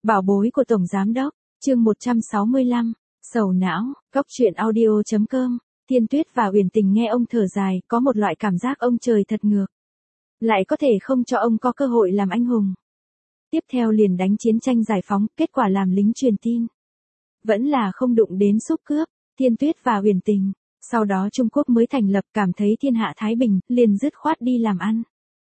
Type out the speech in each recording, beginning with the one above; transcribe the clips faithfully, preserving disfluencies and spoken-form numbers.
Bảo bối của Tổng Giám Đốc, chương một trăm sáu mươi lăm, sầu não, góc truyện audio chấm com, Thiên Tuyết và Uyển Tình nghe ông thở dài, có một loại cảm giác ông trời thật ngược. Lại có thể không cho ông có cơ hội làm anh hùng. Tiếp theo liền đánh chiến tranh giải phóng, kết quả làm lính truyền tin. Vẫn là không đụng đến xúc cướp, Thiên Tuyết và Uyển Tình. Sau đó Trung Quốc mới thành lập, cảm thấy thiên hạ thái bình, liền dứt khoát đi làm ăn.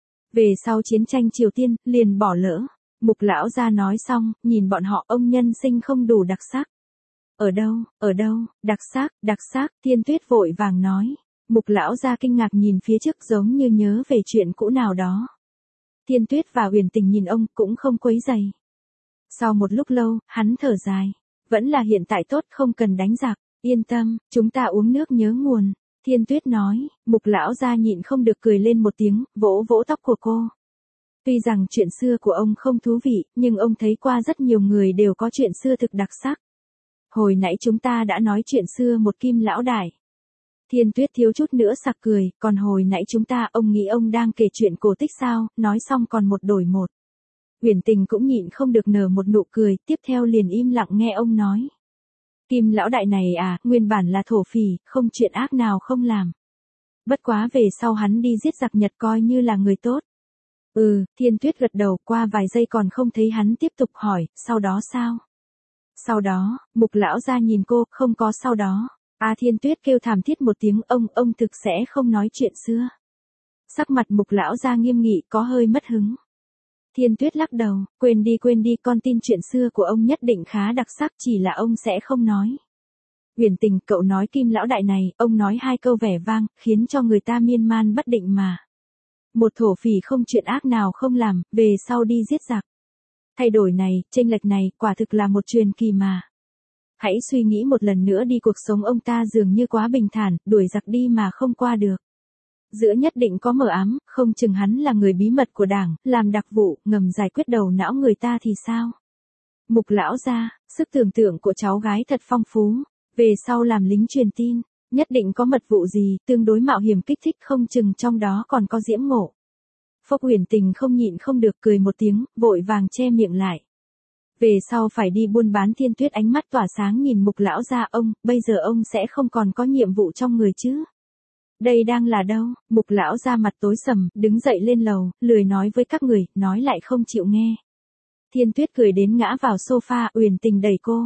Về sau chiến tranh Triều Tiên, liền bỏ lỡ. Mục lão gia nói xong, nhìn bọn họ, ông nhân sinh không đủ đặc sắc. Ở đâu, ở đâu, đặc sắc, đặc sắc, Thiên Tuyết vội vàng nói. Mục lão gia kinh ngạc nhìn phía trước giống như nhớ về chuyện cũ nào đó. Thiên Tuyết và Uyển Tình nhìn ông cũng không quấy rầy. Sau một lúc lâu, hắn thở dài. Vẫn là hiện tại tốt, không cần đánh giặc. Yên tâm, chúng ta uống nước nhớ nguồn. Thiên Tuyết nói. Mục lão gia nhịn không được cười lên một tiếng, vỗ vỗ tóc của cô. Tuy rằng chuyện xưa của ông không thú vị, nhưng ông thấy qua rất nhiều người đều có chuyện xưa thực đặc sắc. Hồi nãy chúng ta đã nói chuyện xưa một Kim lão đại. Thiên Tuyết thiếu chút nữa sặc cười, còn hồi nãy chúng ta, ông nghĩ ông đang kể chuyện cổ tích sao, nói xong còn một đổi một. Uyển Tình cũng nhịn không được nở một nụ cười, tiếp theo liền im lặng nghe ông nói. Kim lão đại này à, nguyên bản là thổ phỉ, không chuyện ác nào không làm. Bất quá về sau hắn đi giết giặc Nhật coi như là người tốt. Ừ, Thiên Tuyết gật đầu, qua vài giây còn không thấy hắn tiếp tục hỏi, sau đó sao? Sau đó, Mục lão gia nhìn cô, không có sau đó. A Thiên Tuyết kêu thảm thiết một tiếng, ông, ông thực sẽ không nói chuyện xưa. Sắc mặt Mục lão gia nghiêm nghị, có hơi mất hứng. Thiên Tuyết lắc đầu, quên đi quên đi, con tin chuyện xưa của ông nhất định khá đặc sắc, chỉ là ông sẽ không nói. Uyển Tình, cậu nói Kim lão đại này, ông nói hai câu vẻ vang, khiến cho người ta miên man bất định mà. Một thổ phỉ không chuyện ác nào không làm, về sau đi giết giặc. Thay đổi này, chênh lệch này, quả thực là một truyền kỳ mà. Hãy suy nghĩ một lần nữa đi, cuộc sống ông ta dường như quá bình thản, đuổi giặc đi mà không qua được. Giữa nhất định có mờ ám, không chừng hắn là người bí mật của đảng, làm đặc vụ, ngầm giải quyết đầu não người ta thì sao? Mục lão gia, sức tưởng tượng của cháu gái thật phong phú, về sau làm lính truyền tin, nhất định có mật vụ gì, tương đối mạo hiểm kích thích, không chừng trong đó còn có diễm ngộ. Phốc Uyển Tình không nhịn không được cười một tiếng, vội vàng che miệng lại. Về sau phải đi buôn bán. Thiên Tuyết ánh mắt tỏa sáng nhìn Mục lão gia, ông, bây giờ ông sẽ không còn có nhiệm vụ trong người chứ? Đây đang là đâu? Mục lão gia mặt tối sầm, đứng dậy lên lầu, lười nói với các người, nói lại không chịu nghe. Thiên Tuyết cười đến ngã vào sofa, Uyển Tình đẩy cô.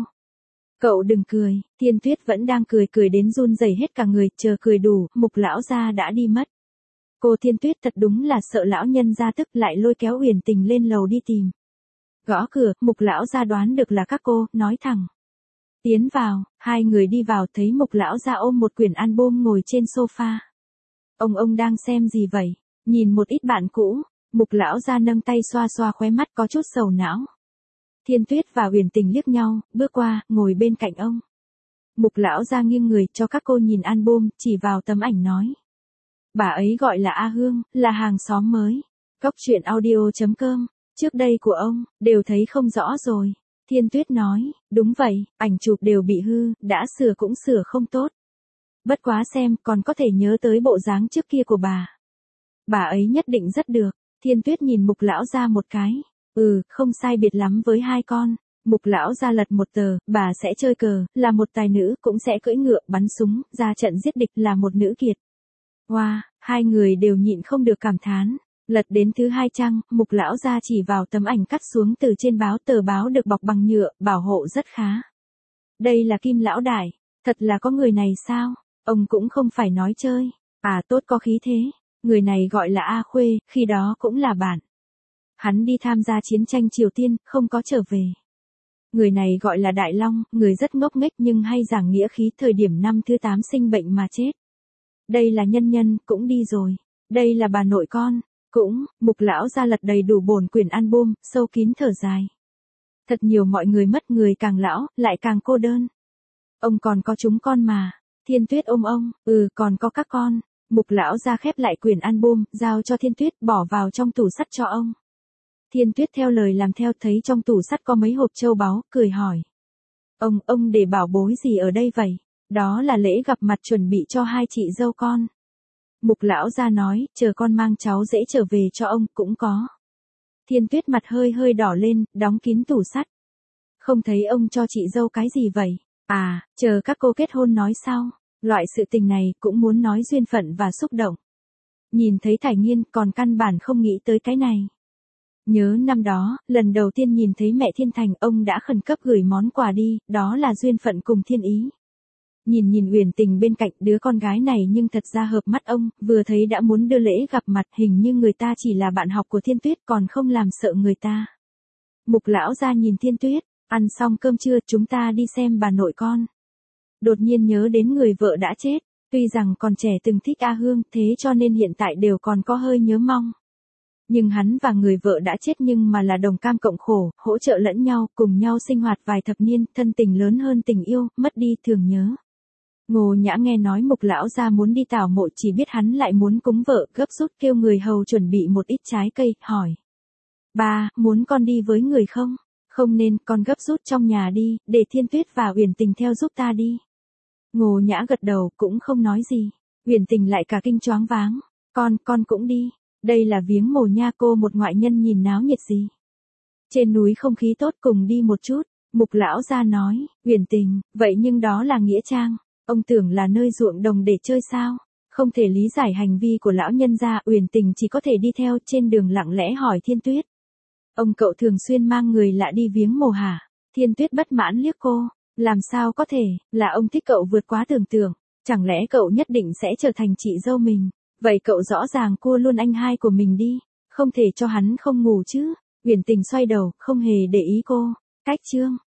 Cậu đừng cười, Thiên Tuyết vẫn đang cười, cười đến run rẩy hết cả người, chờ cười đủ, Mục lão gia đã đi mất. Cô Thiên Tuyết thật đúng là sợ lão nhân gia tức, lại lôi kéo Uyển Tình lên lầu đi tìm. Gõ cửa, Mục lão gia đoán được là các cô, nói thẳng. Tiến vào, hai người đi vào, thấy Mục lão gia ôm một quyển album ngồi trên sofa. Ông ông đang xem gì vậy? Nhìn một ít bạn cũ, Mục lão gia nâng tay xoa xoa khóe mắt, có chút sầu não. Thiên Tuyết và Uyển Tình liếc nhau, bước qua, ngồi bên cạnh ông. Mục lão gia nghiêng người, cho các cô nhìn album, chỉ vào tấm ảnh nói. Bà ấy gọi là A Hương, là hàng xóm mới. Góc truyện audio chấm com, trước đây của ông, đều thấy không rõ rồi. Thiên Tuyết nói, đúng vậy, ảnh chụp đều bị hư, đã sửa cũng sửa không tốt. Bất quá xem, còn có thể nhớ tới bộ dáng trước kia của bà. Bà ấy nhất định rất được. Thiên Tuyết nhìn Mục lão gia một cái. Ừ, không sai biệt lắm với hai con. Mục lão gia lật một tờ, bà sẽ chơi cờ, là một tài nữ, cũng sẽ cưỡi ngựa, bắn súng, ra trận giết địch, là một nữ kiệt. Wow, hai người đều nhịn không được cảm thán. Lật đến thứ hai trang, Mục lão gia chỉ vào tấm ảnh cắt xuống từ trên báo, tờ báo được bọc bằng nhựa, bảo hộ rất khá. Đây là Kim lão đại, thật là có người này sao? Ông cũng không phải nói chơi. À tốt, có khí thế. Người này gọi là A Khuê, khi đó cũng là bạn. Hắn đi tham gia chiến tranh Triều Tiên, không có trở về. Người này gọi là Đại Long, người rất ngốc nghếch nhưng hay giảng nghĩa khí, thời điểm năm thứ tám sinh bệnh mà chết. Đây là nhân nhân, cũng đi rồi. Đây là bà nội con, cũng, Mục lão gia lật đầy đủ bổn quyển album, sâu kín thở dài. Thật nhiều mọi người mất, người càng lão, lại càng cô đơn. Ông còn có chúng con mà. Thiên Tuyết ôm ông, ừ, còn có các con. Mục lão gia khép lại quyển album, giao cho Thiên Tuyết, bỏ vào trong tủ sắt cho ông. Thiên Tuyết theo lời làm theo, thấy trong tủ sắt có mấy hộp châu báu, cười hỏi. Ông, ông để bảo bối gì ở đây vậy? Đó là lễ gặp mặt chuẩn bị cho hai chị dâu con. Mục lão gia nói, chờ con mang cháu dễ trở về cho ông, cũng có. Thiên Tuyết mặt hơi hơi đỏ lên, đóng kín tủ sắt. Không thấy ông cho chị dâu cái gì vậy? À, chờ các cô kết hôn nói sau. Loại sự tình này cũng muốn nói duyên phận và xúc động. Nhìn thấy Thải Nghiên còn căn bản không nghĩ tới cái này. Nhớ năm đó, lần đầu tiên nhìn thấy mẹ Thiên Thành ông đã khẩn cấp gửi món quà đi, đó là duyên phận cùng thiên ý. Nhìn nhìn Uyển Tình bên cạnh đứa con gái này nhưng thật ra hợp mắt ông, vừa thấy đã muốn đưa lễ gặp mặt, hình như người ta chỉ là bạn học của Thiên Tuyết còn không làm sợ người ta. Mục lão ra nhìn Thiên Tuyết, ăn xong cơm trưa chúng ta đi xem bà nội con. Đột nhiên nhớ đến người vợ đã chết, tuy rằng còn trẻ từng thích A Hương thế cho nên hiện tại đều còn có hơi nhớ mong. Nhưng hắn và người vợ đã chết nhưng mà là đồng cam cộng khổ, hỗ trợ lẫn nhau, cùng nhau sinh hoạt vài thập niên, thân tình lớn hơn tình yêu, mất đi thường nhớ. Ngô Nhã nghe nói Mục lão gia muốn đi tảo mộ chỉ biết hắn lại muốn cúng vợ, gấp rút kêu người hầu chuẩn bị một ít trái cây, hỏi. Ba, muốn con đi với người không? Không nên, con gấp rút trong nhà đi, để Thiên Tuyết và Uyển Tình theo giúp ta đi. Ngô Nhã gật đầu cũng không nói gì. Uyển Tình lại cả kinh choáng váng. Con, con cũng đi. Đây là viếng mồ nha, cô một ngoại nhân nhìn náo nhiệt gì. Trên núi không khí tốt, cùng đi một chút. Mục lão gia nói, Uyển Tình, vậy nhưng đó là nghĩa trang. Ông tưởng là nơi ruộng đồng để chơi sao? Không thể lý giải hành vi của lão nhân gia. Uyển Tình chỉ có thể đi theo, trên đường lặng lẽ hỏi Thiên Tuyết. Ông cậu thường xuyên mang người lạ đi viếng mồ hả? Thiên Tuyết bất mãn liếc cô. Làm sao có thể, là ông thích cậu vượt quá tưởng tượng. Chẳng lẽ cậu nhất định sẽ trở thành chị dâu mình? Vậy cậu rõ ràng cua luôn anh hai của mình đi. Không thể cho hắn không ngủ chứ. Uyển Tình xoay đầu, không hề để ý cô. Cách chương.